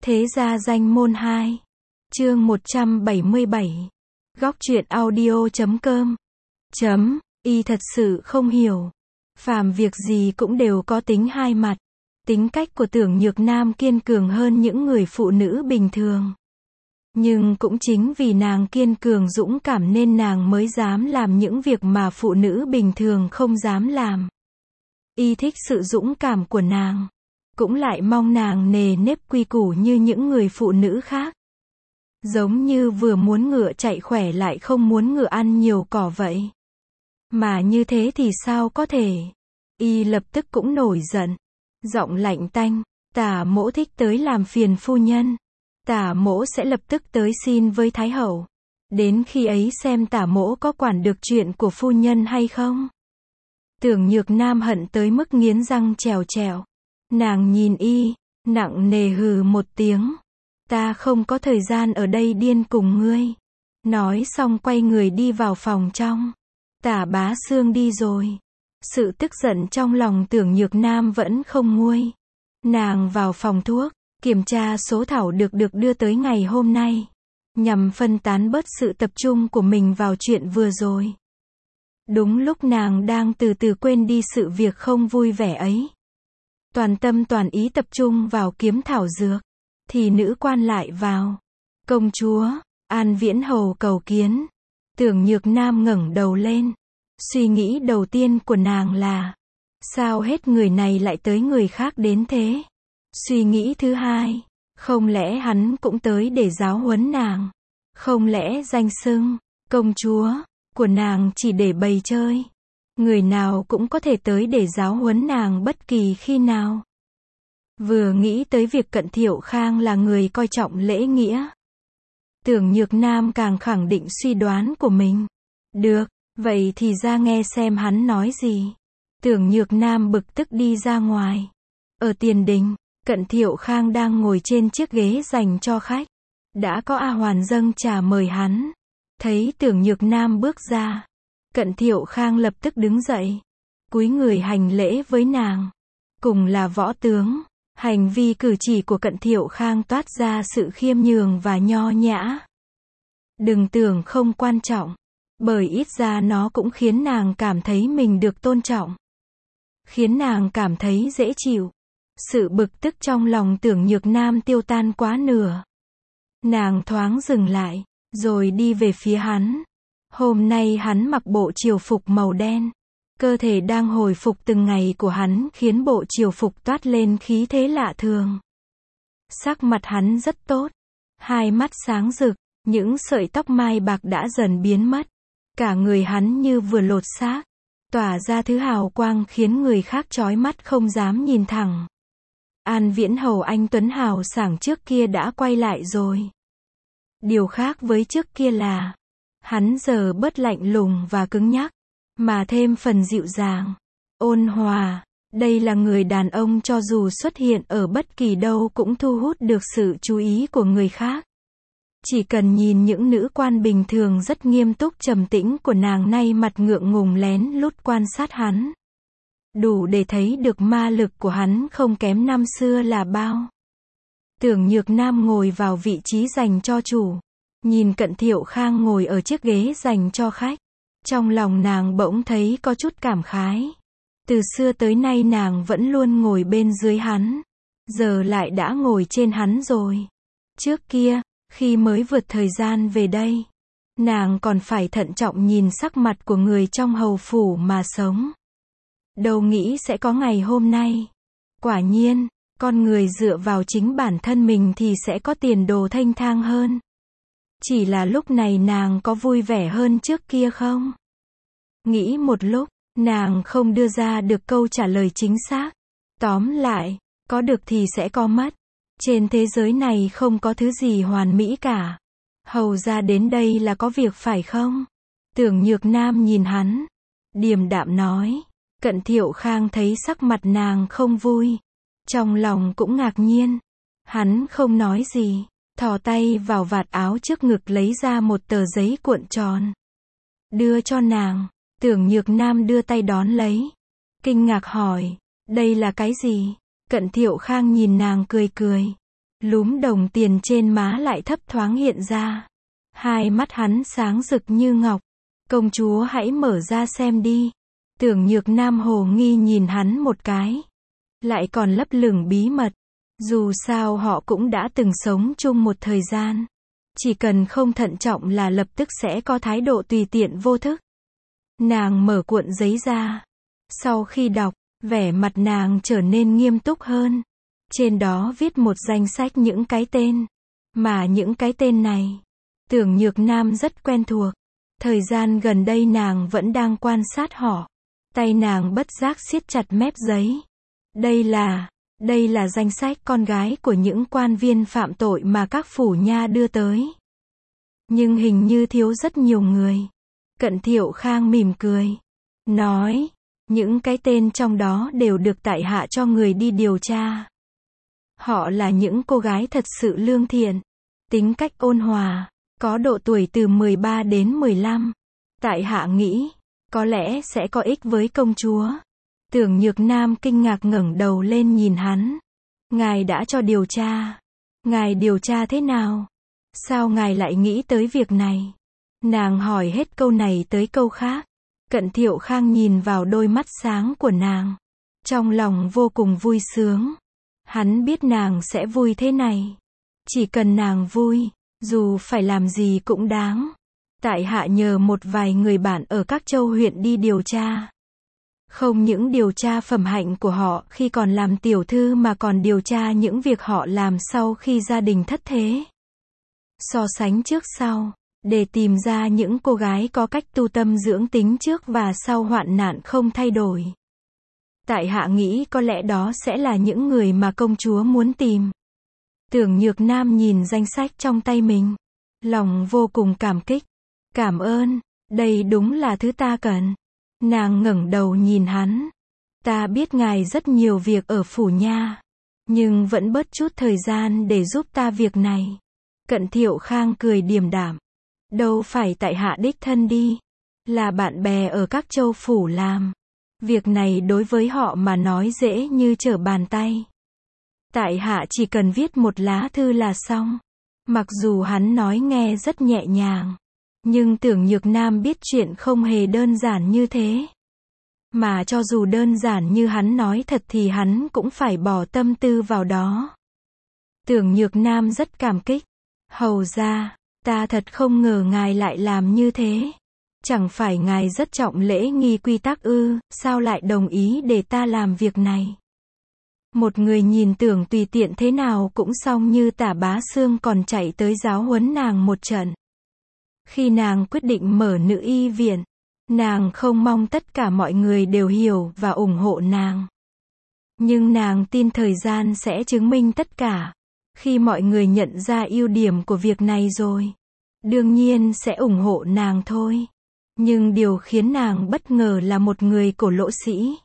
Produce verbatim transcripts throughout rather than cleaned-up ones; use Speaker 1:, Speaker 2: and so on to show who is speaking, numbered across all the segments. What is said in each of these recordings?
Speaker 1: Thế gia danh môn hai. Chương một trăm bảy mươi bảy. Góc truyện audio chấm com. Chấm, y thật sự không hiểu. Phàm việc gì cũng đều có tính hai mặt. Tính cách của Tưởng Nhược Nam kiên cường hơn những người phụ nữ bình thường. Nhưng cũng chính vì nàng kiên cường dũng cảm nên nàng mới dám làm những việc mà phụ nữ bình thường không dám làm. Y thích sự dũng cảm của nàng. Cũng lại mong nàng nề nếp quy củ như những người phụ nữ khác. Giống như vừa muốn ngựa chạy khỏe lại không muốn ngựa ăn nhiều cỏ vậy. Mà như thế thì sao có thể? Y lập tức cũng nổi giận. Giọng lạnh tanh, Tả mỗ thích tới làm phiền phu nhân. Tả mỗ sẽ lập tức tới xin với Thái Hậu. Đến khi ấy xem tả mỗ có quản được chuyện của phu nhân hay không. Tưởng Nhược Nam hận tới mức nghiến răng trèo trèo. Nàng nhìn y, nặng nề hừ một tiếng. Ta không có thời gian ở đây điên cùng ngươi. Nói xong quay người đi vào phòng trong. Tả Bá Xương đi rồi. Sự tức giận trong lòng Tưởng Nhược Nam vẫn không nguôi. Nàng vào phòng thuốc, kiểm tra số thảo được được đưa tới ngày hôm nay. Nhằm phân tán bớt sự tập trung của mình vào chuyện vừa rồi. Đúng lúc nàng đang từ từ quên đi sự việc không vui vẻ ấy. Toàn tâm toàn ý tập trung vào kiếm thảo dược. Thì nữ quan lại vào. Công chúa, An Viễn Hầu cầu kiến. Tưởng Nhược Nam ngẩng đầu lên. Suy nghĩ đầu tiên của nàng là, sao hết người này lại tới người khác đến thế? Suy nghĩ thứ hai, không lẽ hắn cũng tới để giáo huấn nàng? Không lẽ danh xưng, công chúa, của nàng chỉ để bày chơi? Người nào cũng có thể tới để giáo huấn nàng bất kỳ khi nào. Vừa nghĩ tới việc Cận Thiệu Khang là người coi trọng lễ nghĩa. Tưởng Nhược Nam càng khẳng định suy đoán của mình. Được, vậy thì ra nghe xem hắn nói gì. Tưởng Nhược Nam bực tức đi ra ngoài. Ở tiền đình, Cận Thiệu Khang đang ngồi trên chiếc ghế dành cho khách. Đã có A Hoàn dâng trà mời hắn. Thấy Tưởng Nhược Nam bước ra, Cận Thiệu Khang lập tức đứng dậy, cúi người hành lễ với nàng. Cùng là võ tướng, hành vi cử chỉ của Cận Thiệu Khang toát ra sự khiêm nhường và nho nhã. Đừng tưởng không quan trọng, bởi ít ra nó cũng khiến nàng cảm thấy mình được tôn trọng. Khiến nàng cảm thấy dễ chịu. Sự bực tức trong lòng Tưởng Nhược Nam tiêu tan quá nửa. Nàng thoáng dừng lại, rồi đi về phía hắn. Hôm nay hắn mặc bộ triều phục màu đen. Cơ thể đang hồi phục từng ngày của hắn khiến bộ triều phục toát lên khí thế lạ thường. Sắc mặt hắn rất tốt. Hai mắt sáng rực, những sợi tóc mai bạc đã dần biến mất. Cả người hắn như vừa lột xác, tỏa ra thứ hào quang khiến người khác chói mắt không dám nhìn thẳng. An Viễn Hầu anh tuấn hào sảng trước kia đã quay lại rồi. Điều khác với trước kia là, hắn giờ bớt lạnh lùng và cứng nhắc, mà thêm phần dịu dàng, ôn hòa. Đây là người đàn ông cho dù xuất hiện ở bất kỳ đâu cũng thu hút được sự chú ý của người khác. Chỉ cần nhìn những nữ quan bình thường rất nghiêm túc trầm tĩnh của nàng nay mặt ngượng ngùng lén lút quan sát hắn. Đủ để thấy được ma lực của hắn không kém năm xưa là bao. Tưởng Nhược Nam ngồi vào vị trí dành cho chủ. Nhìn Cận Thiệu Khang ngồi ở chiếc ghế dành cho khách. Trong lòng nàng bỗng thấy có chút cảm khái. Từ xưa tới nay nàng vẫn luôn ngồi bên dưới hắn. Giờ lại đã ngồi trên hắn rồi. Trước kia, khi mới vượt thời gian về đây, nàng còn phải thận trọng nhìn sắc mặt của người trong hầu phủ mà sống. Đâu nghĩ sẽ có ngày hôm nay. Quả nhiên, con người dựa vào chính bản thân mình thì sẽ có tiền đồ thanh thang hơn. Chỉ là lúc này nàng có vui vẻ hơn trước kia không? Nghĩ một lúc, nàng không đưa ra được câu trả lời chính xác. Tóm lại, có được thì sẽ có mất. Trên thế giới này không có thứ gì hoàn mỹ cả. Hầu ra đến đây là có việc phải không? Tưởng Nhược Nam nhìn hắn, điềm đạm nói. Cận Thiệu Khang thấy sắc mặt nàng không vui. Trong lòng cũng ngạc nhiên. Hắn không nói gì, thò tay vào vạt áo trước ngực lấy ra một tờ giấy cuộn tròn. Đưa cho nàng. Tưởng Nhược Nam đưa tay đón lấy. Kinh ngạc hỏi, đây là cái gì? Cận Thiệu Khang nhìn nàng cười cười. Lúm đồng tiền trên má lại thấp thoáng hiện ra. Hai mắt hắn sáng rực như ngọc. Công chúa hãy mở ra xem đi. Tưởng Nhược Nam hồ nghi nhìn hắn một cái. Lại còn lấp lửng bí mật. Dù sao họ cũng đã từng sống chung một thời gian. Chỉ cần không thận trọng là lập tức sẽ có thái độ tùy tiện vô thức. Nàng mở cuộn giấy ra. Sau khi đọc, vẻ mặt nàng trở nên nghiêm túc hơn. Trên đó viết một danh sách những cái tên. Mà những cái tên này, Tưởng Nhược Nam rất quen thuộc. Thời gian gần đây nàng vẫn đang quan sát họ. Tay nàng bất giác siết chặt mép giấy. Đây là, đây là danh sách con gái của những quan viên phạm tội mà các phủ nha đưa tới. Nhưng hình như thiếu rất nhiều người. Cận Thiệu Khang mỉm cười. Nói, những cái tên trong đó đều được tại hạ cho người đi điều tra. Họ là những cô gái thật sự lương thiện, tính cách ôn hòa, có độ tuổi từ mười ba đến mười lăm. Tại hạ nghĩ, có lẽ sẽ có ích với công chúa. Tưởng Nhược Nam kinh ngạc ngẩng đầu lên nhìn hắn. Ngài đã cho điều tra. Ngài điều tra thế nào? Sao ngài lại nghĩ tới việc này? Nàng hỏi hết câu này tới câu khác. Cận Thiệu Khang nhìn vào đôi mắt sáng của nàng. Trong lòng vô cùng vui sướng. Hắn biết nàng sẽ vui thế này. Chỉ cần nàng vui, dù phải làm gì cũng đáng. Tại hạ nhờ một vài người bạn ở các châu huyện đi điều tra. Không những điều tra phẩm hạnh của họ khi còn làm tiểu thư mà còn điều tra những việc họ làm sau khi gia đình thất thế. So sánh trước sau, để tìm ra những cô gái có cách tu tâm dưỡng tính trước và sau hoạn nạn không thay đổi. Tại hạ nghĩ có lẽ đó sẽ là những người mà công chúa muốn tìm. Tưởng Nhược Nam nhìn danh sách trong tay mình. Lòng vô cùng cảm kích. Cảm ơn, đây đúng là thứ ta cần. Nàng ngẩng đầu nhìn hắn. Ta biết ngài rất nhiều việc ở phủ nha. Nhưng vẫn bớt chút thời gian để giúp ta việc này. Cận Thiệu Khang cười điềm đạm. Đâu phải tại hạ đích thân đi. Là bạn bè ở các châu phủ làm. Việc này đối với họ mà nói dễ như trở bàn tay. Tại hạ chỉ cần viết một lá thư là xong. Mặc dù hắn nói nghe rất nhẹ nhàng. Nhưng Tưởng Nhược Nam biết chuyện không hề đơn giản như thế. Mà cho dù đơn giản như hắn nói thật thì hắn cũng phải bỏ tâm tư vào đó. Tưởng Nhược Nam rất cảm kích. Hầu ra, ta thật không ngờ ngài lại làm như thế. Chẳng phải ngài rất trọng lễ nghi quy tắc ư, sao lại đồng ý để ta làm việc này? Một người nhìn Tưởng tùy tiện thế nào cũng xong như Tả Bá Xương còn chạy tới giáo huấn nàng một trận. Khi nàng quyết định mở nữ y viện, nàng không mong tất cả mọi người đều hiểu và ủng hộ nàng. Nhưng nàng tin thời gian sẽ chứng minh tất cả. Khi mọi người nhận ra ưu điểm của việc này rồi, đương nhiên sẽ ủng hộ nàng thôi. Nhưng điều khiến nàng bất ngờ là một người cổ lỗ sĩ.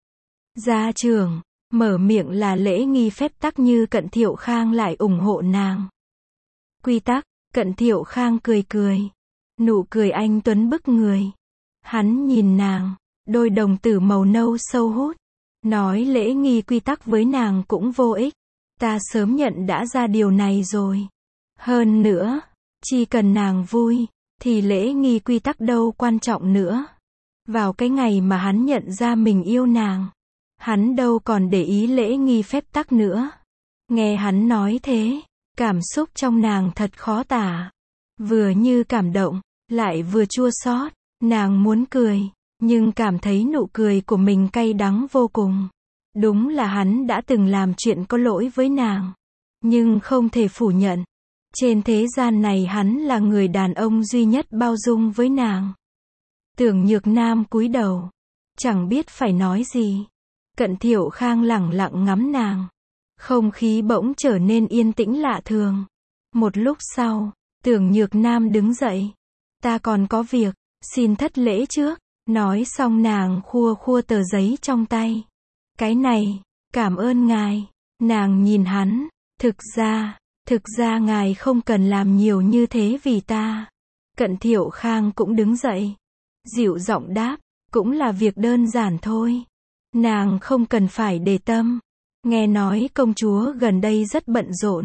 Speaker 1: Gia trưởng, mở miệng là lễ nghi phép tắc như Cận Thiệu Khang lại ủng hộ nàng. Quy tắc, Cận Thiệu Khang cười cười. Nụ cười anh tuấn bức người. Hắn nhìn nàng, đôi đồng tử màu nâu sâu hút. Nói lễ nghi quy tắc với nàng cũng vô ích. Ta sớm nhận đã ra điều này rồi. Hơn nữa, chỉ cần nàng vui, thì lễ nghi quy tắc đâu quan trọng nữa. Vào cái ngày mà hắn nhận ra mình yêu nàng, hắn đâu còn để ý lễ nghi phép tắc nữa. Nghe hắn nói thế, cảm xúc trong nàng thật khó tả. Vừa như cảm động, lại vừa chua xót. Nàng muốn cười, nhưng cảm thấy nụ cười của mình cay đắng vô cùng. Đúng là hắn đã từng làm chuyện có lỗi với nàng. Nhưng không thể phủ nhận. Trên thế gian này hắn là người đàn ông duy nhất bao dung với nàng. Tưởng Nhược Nam cúi đầu. Chẳng biết phải nói gì. Cận Thiệu Khang lẳng lặng ngắm nàng. Không khí bỗng trở nên yên tĩnh lạ thường. Một lúc sau, Tưởng Nhược Nam đứng dậy. Ta còn có việc, xin thất lễ trước. Nói xong nàng khua khua tờ giấy trong tay. Cái này, cảm ơn ngài. Nàng nhìn hắn. Thực ra, thực ra ngài không cần làm nhiều như thế vì ta. Cận Thiệu Khang cũng đứng dậy. Dịu giọng đáp, cũng là việc đơn giản thôi. Nàng không cần phải để tâm. Nghe nói công chúa gần đây rất bận rộn.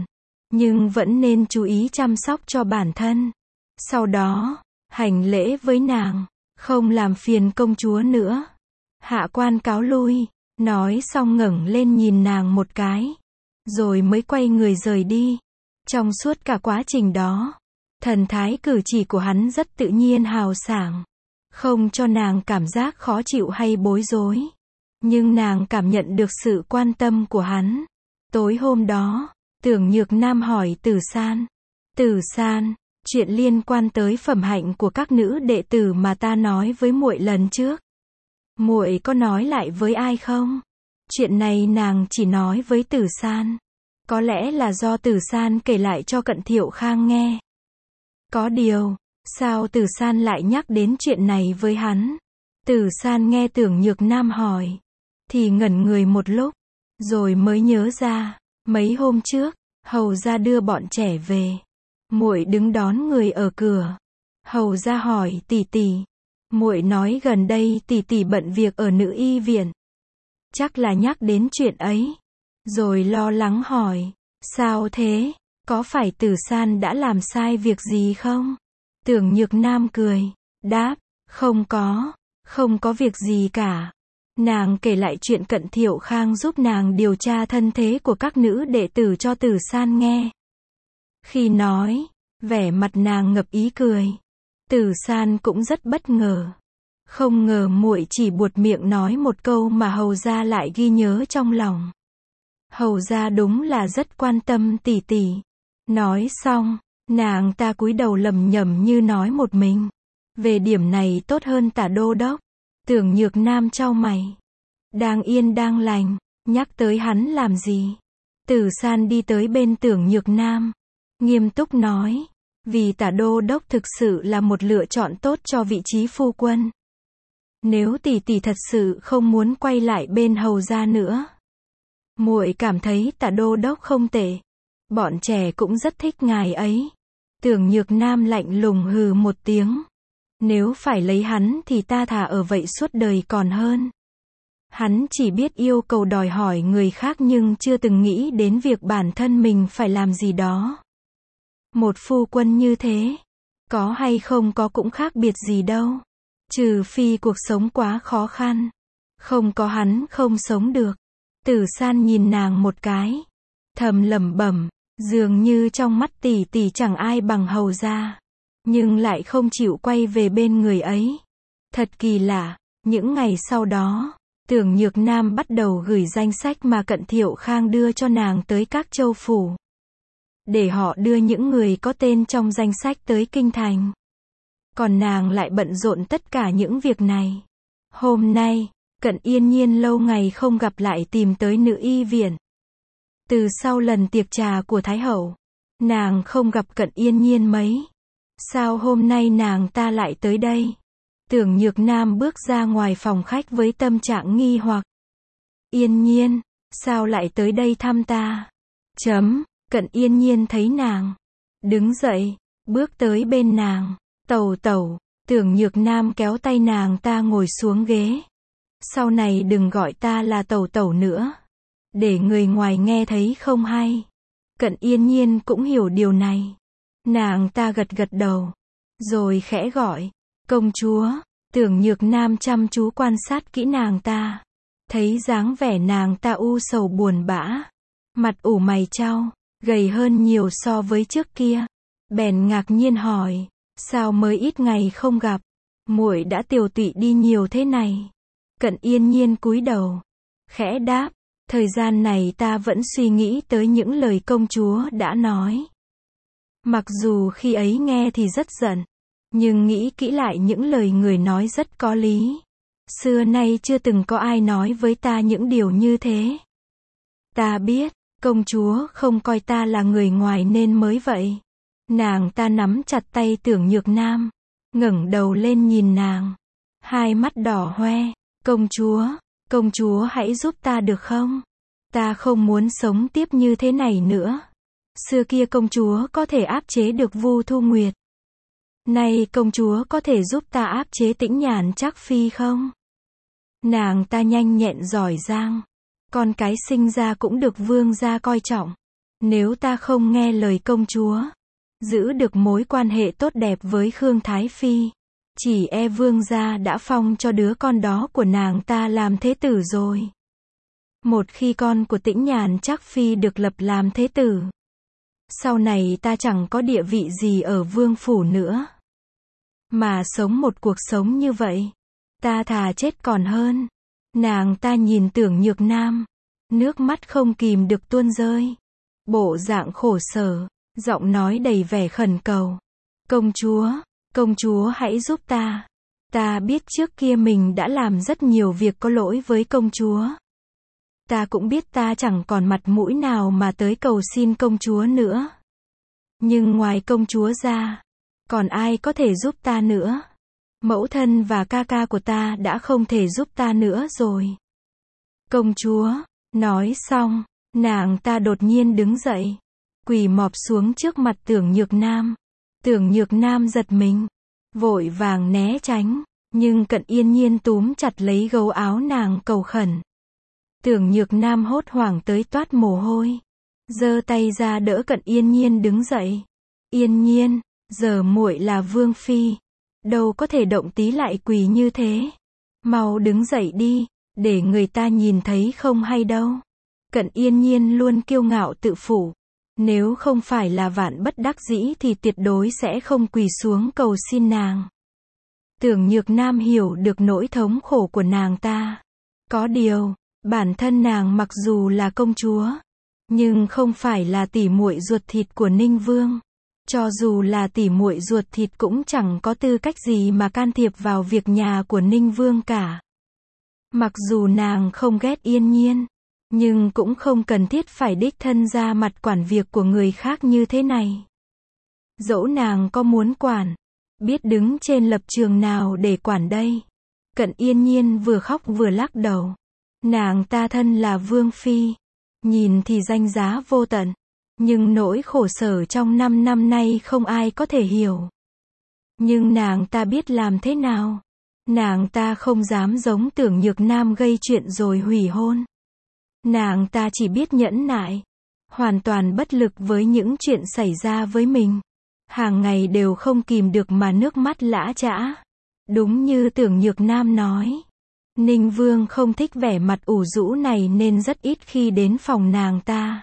Speaker 1: nhưng vẫn nên chú ý chăm sóc cho bản thân. Sau đó, hành lễ với nàng, không làm phiền công chúa nữa. Hạ quan cáo lui, nói xong ngẩng lên nhìn nàng một cái, rồi mới quay người rời đi. Trong suốt cả quá trình đó, thần thái cử chỉ của hắn rất tự nhiên hào sảng, không cho nàng cảm giác khó chịu hay bối rối. Nhưng nàng cảm nhận được sự quan tâm của hắn. Tối hôm đó, Tưởng Nhược Nam hỏi Tử San. Tử San, chuyện liên quan tới phẩm hạnh của các nữ đệ tử mà ta nói với muội lần trước, muội có nói lại với ai không? Chuyện này nàng chỉ nói với Tử San. Có lẽ là do Tử San kể lại cho Cận Thiệu Khang nghe. Có điều, sao Tử San lại nhắc đến chuyện này với hắn? Tử San nghe Tưởng Nhược Nam hỏi, thì ngẩn người một lúc, rồi mới nhớ ra, mấy hôm trước, hầu gia đưa bọn trẻ về. Muội đứng đón người ở cửa. Hầu gia hỏi tỷ tỷ. Muội nói gần đây tỷ tỷ bận việc ở nữ y viện. Chắc là nhắc đến chuyện ấy. Rồi lo lắng hỏi, sao thế? Có phải Tử San đã làm sai việc gì không? Tưởng Nhược Nam cười, đáp, không có, không có việc gì cả. Nàng kể lại chuyện Cận Thiệu Khang giúp nàng điều tra thân thế của các nữ đệ tử cho Tử San nghe. Khi nói, vẻ mặt nàng ngập ý cười. Tử San cũng rất bất ngờ. Không ngờ muội chỉ buột miệng nói một câu mà hầu gia lại ghi nhớ trong lòng. Hầu gia đúng là rất quan tâm tỷ tỷ. Nói xong, nàng ta cúi đầu lẩm nhẩm như nói một mình. Về điểm này tốt hơn Tả Đô Đốc. Tưởng Nhược Nam chau mày. Đang yên đang lành, nhắc tới hắn làm gì? Tử San đi tới bên Tưởng Nhược Nam, nghiêm túc nói, vì Tả Đô Đốc thực sự là một lựa chọn tốt cho vị trí phu quân. Nếu tỷ tỷ thật sự không muốn quay lại bên hầu gia nữa, muội cảm thấy Tả Đô Đốc không tệ. Bọn trẻ cũng rất thích ngài ấy. Tưởng Nhược Nam lạnh lùng hừ một tiếng. Nếu phải lấy hắn thì ta thà ở vậy suốt đời còn hơn. Hắn chỉ biết yêu cầu đòi hỏi người khác nhưng chưa từng nghĩ đến việc bản thân mình phải làm gì đó. Một phu quân như thế, có hay không có cũng khác biệt gì đâu. Trừ phi cuộc sống quá khó khăn. Không có hắn không sống được. Tử San nhìn nàng một cái, thầm lẩm bẩm, dường như trong mắt tỷ tỷ chẳng ai bằng hầu gia. Nhưng lại không chịu quay về bên người ấy. Thật kỳ lạ, những ngày sau đó, Tưởng Nhược Nam bắt đầu gửi danh sách mà Cận Thiệu Khang đưa cho nàng tới các châu phủ. Để họ đưa những người có tên trong danh sách tới kinh thành. Còn nàng lại bận rộn tất cả những việc này. Hôm nay, Cận Yên Nhiên lâu ngày không gặp lại tìm tới nữ y viện. Từ sau lần tiệc trà của Thái Hậu, nàng không gặp Cận Yên Nhiên mấy. Sao hôm nay nàng ta lại tới đây? Tưởng Nhược Nam bước ra ngoài phòng khách với tâm trạng nghi hoặc. Yên Nhiên, sao lại tới đây thăm ta? Chấm, Cận Yên Nhiên thấy nàng, đứng dậy, bước tới bên nàng. Tẩu tẩu, Tưởng Nhược Nam kéo tay nàng ta ngồi xuống ghế. Sau này đừng gọi ta là tẩu tẩu nữa. Để người ngoài nghe thấy không hay. Cận Yên Nhiên cũng hiểu điều này. Nàng ta gật gật đầu, rồi khẽ gọi, công chúa. Tưởng Nhược Nam chăm chú quan sát kỹ nàng ta, thấy dáng vẻ nàng ta u sầu buồn bã, mặt ủ mày chau, gầy hơn nhiều so với trước kia. Bèn ngạc nhiên hỏi, sao mới ít ngày không gặp, muội đã tiều tụy đi nhiều thế này? Cận Yên Nhiên cúi đầu, khẽ đáp, thời gian này ta vẫn suy nghĩ tới những lời công chúa đã nói. Mặc dù khi ấy nghe thì rất giận, nhưng nghĩ kỹ lại những lời người nói rất có lý. Xưa nay chưa từng có ai nói với ta những điều như thế. Ta biết, công chúa không coi ta là người ngoài nên mới vậy. Nàng ta nắm chặt tay Tưởng Nhược Nam, ngẩng đầu lên nhìn nàng, hai mắt đỏ hoe, công chúa, công chúa hãy giúp ta được không? Ta không muốn sống tiếp như thế này nữa. Xưa kia công chúa có thể áp chế được Vu Thu Nguyệt. Nay công chúa có thể giúp ta áp chế Tĩnh Nhàn Trác Phi không? Nàng ta nhanh nhẹn giỏi giang. Con cái sinh ra cũng được vương gia coi trọng. Nếu ta không nghe lời công chúa, giữ được mối quan hệ tốt đẹp với Khương Thái Phi, chỉ e vương gia đã phong cho đứa con đó của nàng ta làm thế tử rồi. Một khi con của Tĩnh Nhàn Trác Phi được lập làm thế tử, sau này ta chẳng có địa vị gì ở vương phủ nữa. Mà sống một cuộc sống như vậy, ta thà chết còn hơn. Nàng ta nhìn Tưởng Nhược Nam, nước mắt không kìm được tuôn rơi. Bộ dạng khổ sở, giọng nói đầy vẻ khẩn cầu. Công chúa, công chúa hãy giúp ta. Ta biết trước kia mình đã làm rất nhiều việc có lỗi với công chúa. Ta cũng biết ta chẳng còn mặt mũi nào mà tới cầu xin công chúa nữa. Nhưng ngoài công chúa ra, còn ai có thể giúp ta nữa? Mẫu thân và ca ca của ta đã không thể giúp ta nữa rồi. Công chúa, nói xong, nàng ta đột nhiên đứng dậy, quỳ mọp xuống trước mặt Tưởng Nhược Nam. Tưởng Nhược Nam giật mình, vội vàng né tránh, nhưng Cận Yên Nhiên túm chặt lấy gấu áo nàng cầu khẩn. Tưởng Nhược Nam hốt hoảng tới toát mồ hôi, giơ tay ra đỡ Cận Yên Nhiên đứng dậy. Yên Nhiên, giờ muội là vương phi, đâu có thể động tí lại quỳ như thế. Mau đứng dậy đi, để người ta nhìn thấy không hay đâu. Cận Yên Nhiên luôn kiêu ngạo tự phụ, nếu không phải là vạn bất đắc dĩ thì tuyệt đối sẽ không quỳ xuống cầu xin nàng. Tưởng Nhược Nam hiểu được nỗi thống khổ của nàng ta. Có điều, bản thân nàng mặc dù là công chúa, nhưng không phải là tỷ muội ruột thịt của Ninh Vương. Cho dù là tỷ muội ruột thịt cũng chẳng có tư cách gì mà can thiệp vào việc nhà của Ninh Vương cả. Mặc dù nàng không ghét Yên Nhiên, nhưng cũng không cần thiết phải đích thân ra mặt quản việc của người khác như thế này. Dẫu nàng có muốn quản, biết đứng trên lập trường nào để quản đây? Cận Yên Nhiên vừa khóc vừa lắc đầu. Nàng ta thân là vương phi, nhìn thì danh giá vô tận, nhưng nỗi khổ sở trong năm năm nay không ai có thể hiểu. Nhưng nàng ta biết làm thế nào? Nàng ta không dám giống Tưởng Nhược Nam gây chuyện rồi hủy hôn. Nàng ta chỉ biết nhẫn nại, hoàn toàn bất lực với những chuyện xảy ra với mình. Hàng ngày đều không kìm được mà nước mắt lã chã. Đúng như Tưởng Nhược Nam nói, Ninh Vương không thích vẻ mặt ủ rũ này nên rất ít khi đến phòng nàng ta.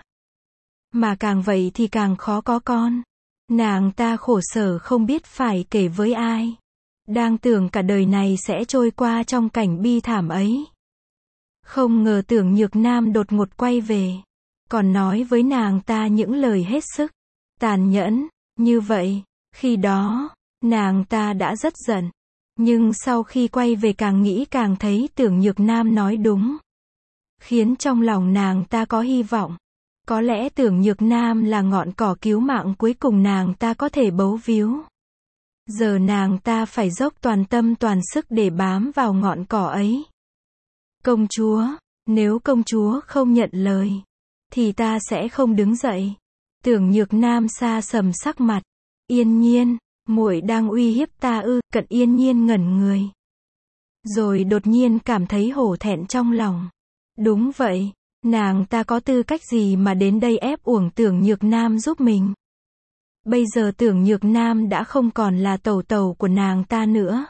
Speaker 1: Mà càng vậy thì càng khó có con. Nàng ta khổ sở không biết phải kể với ai. Đang tưởng cả đời này sẽ trôi qua trong cảnh bi thảm ấy. Không ngờ Tưởng Nhược Nam đột ngột quay về, còn nói với nàng ta những lời hết sức tàn nhẫn. Như vậy, khi đó, nàng ta đã rất giận. Nhưng sau khi quay về càng nghĩ càng thấy Tưởng Nhược Nam nói đúng. Khiến trong lòng nàng ta có hy vọng. Có lẽ Tưởng Nhược Nam là ngọn cỏ cứu mạng cuối cùng nàng ta có thể bấu víu. Giờ nàng ta phải dốc toàn tâm toàn sức để bám vào ngọn cỏ ấy. Công chúa, nếu công chúa không nhận lời, thì ta sẽ không đứng dậy. Tưởng Nhược Nam xa sầm sắc mặt. Yên Nhiên, muội đang uy hiếp ta ư? Cận Yên Nhiên ngẩn người, rồi đột nhiên cảm thấy hổ thẹn trong lòng. Đúng vậy, nàng ta có tư cách gì mà đến đây ép uổng Tưởng Nhược Nam giúp mình? Bây giờ Tưởng Nhược Nam đã không còn là tẩu tẩu của nàng ta nữa.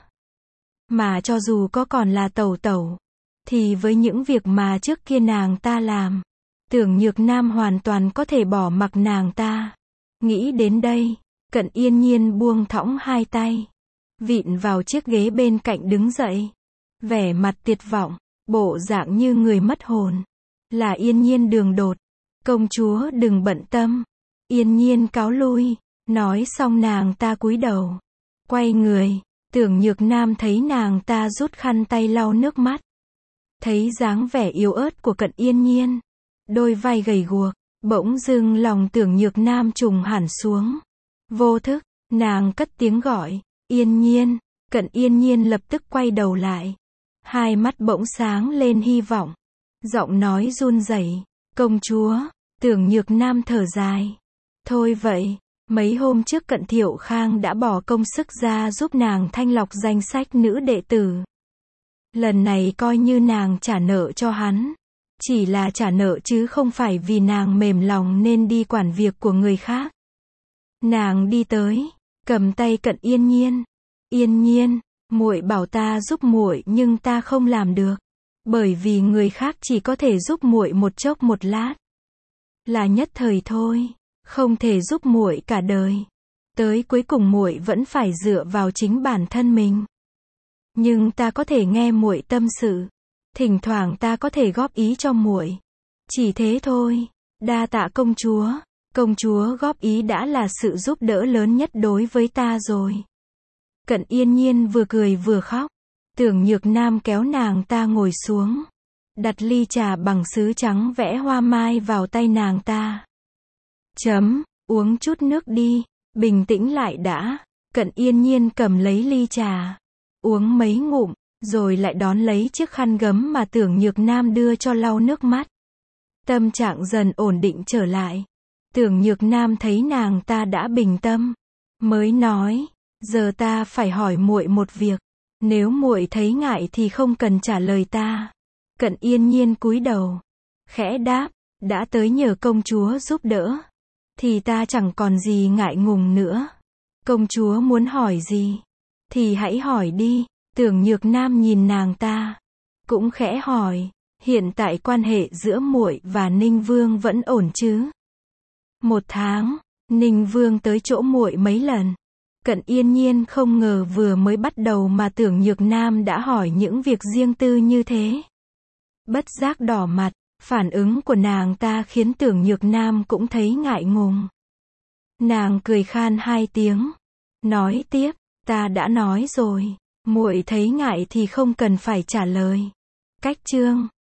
Speaker 1: Mà cho dù có còn là tẩu tẩu, thì với những việc mà trước kia nàng ta làm, Tưởng Nhược Nam hoàn toàn có thể bỏ mặc nàng ta. Nghĩ đến đây, Cận Yên Nhiên buông thõng hai tay, vịn vào chiếc ghế bên cạnh đứng dậy, vẻ mặt tuyệt vọng, bộ dạng như người mất hồn. Là Yên Nhiên đường đột. Công chúa đừng bận tâm. Yên Nhiên cáo lui. Nói xong nàng ta cúi đầu, quay người. Tưởng Nhược Nam thấy nàng ta rút khăn tay lau nước mắt, thấy dáng vẻ yếu ớt của Cận Yên Nhiên, đôi vai gầy guộc, bỗng dưng lòng Tưởng Nhược Nam trùng hẳn xuống. Vô thức, nàng cất tiếng gọi, Yên Nhiên. Cận Yên Nhiên lập tức quay đầu lại, hai mắt bỗng sáng lên hy vọng, giọng nói run rẩy, công chúa. Tưởng Nhược Nam thở dài, thôi vậy, mấy hôm trước Cận Thiệu Khang đã bỏ công sức ra giúp nàng thanh lọc danh sách nữ đệ tử. Lần này coi như nàng trả nợ cho hắn. Chỉ là trả nợ chứ không phải vì nàng mềm lòng nên đi quản việc của người khác. Nàng đi tới, cầm tay Cận Yên Nhiên. Yên Nhiên, muội bảo ta giúp muội nhưng ta không làm được. Bởi vì người khác chỉ có thể giúp muội một chốc một lát. Là nhất thời thôi, không thể giúp muội cả đời. Tới cuối cùng muội vẫn phải dựa vào chính bản thân mình. Nhưng ta có thể nghe muội tâm sự. Thỉnh thoảng ta có thể góp ý cho muội. Chỉ thế thôi. Đa tạ công chúa. Công chúa góp ý đã là sự giúp đỡ lớn nhất đối với ta rồi. Cận Yên Nhiên vừa cười vừa khóc. Tưởng Nhược Nam kéo nàng ta ngồi xuống. Đặt ly trà bằng sứ trắng vẽ hoa mai vào tay nàng ta. Chấm, uống chút nước đi. Bình tĩnh lại đã. Cận Yên Nhiên cầm lấy ly trà. Uống mấy ngụm, rồi lại đón lấy chiếc khăn gấm mà Tưởng Nhược Nam đưa cho lau nước mắt. Tâm trạng dần ổn định trở lại. Tưởng Nhược Nam thấy nàng ta đã bình tâm, mới nói, giờ ta phải hỏi muội một việc. Nếu muội thấy ngại thì không cần trả lời ta. Cận Yên Nhiên cúi đầu, khẽ đáp, đã tới nhờ công chúa giúp đỡ, thì ta chẳng còn gì ngại ngùng nữa. Công chúa muốn hỏi gì, thì hãy hỏi đi. Tưởng Nhược Nam nhìn nàng ta, cũng khẽ hỏi, hiện tại quan hệ giữa muội và Ninh Vương vẫn ổn chứ? Một tháng, Ninh Vương tới chỗ muội mấy lần. Cận Yên Nhiên không ngờ vừa mới bắt đầu mà Tưởng Nhược Nam đã hỏi những việc riêng tư như thế. Bất giác đỏ mặt, phản ứng của nàng ta khiến Tưởng Nhược Nam cũng thấy ngại ngùng. Nàng cười khan hai tiếng, nói tiếp, ta đã nói rồi, muội thấy ngại thì không cần phải trả lời. Cách chương